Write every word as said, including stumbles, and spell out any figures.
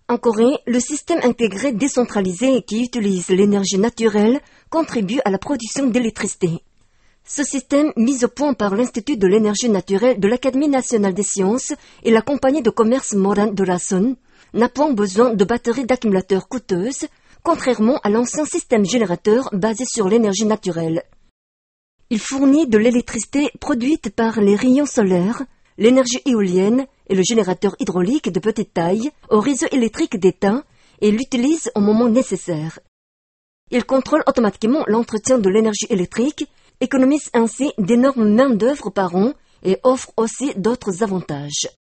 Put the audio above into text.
En Corée, le système intégré décentralisé qui utilise l'énergie naturelle contribue à la production d'électricité. Ce système, mis au point par l'Institut de l'énergie naturelle de l'Académie nationale des sciences et la compagnie de commerce Moran de Rason, n'a point besoin de batteries d'accumulateurs coûteuses, contrairement à l'ancien système générateur basé sur l'énergie naturelle. Il fournit de l'électricité produite par les rayons solaires, l'énergie éolienne et le générateur hydraulique de petite taille au réseau électrique d'État et l'utilise au moment nécessaire. Il contrôle automatiquement l'entretien de l'énergie électrique, économise ainsi d'énormes main-d'œuvre par an et offre aussi d'autres avantages.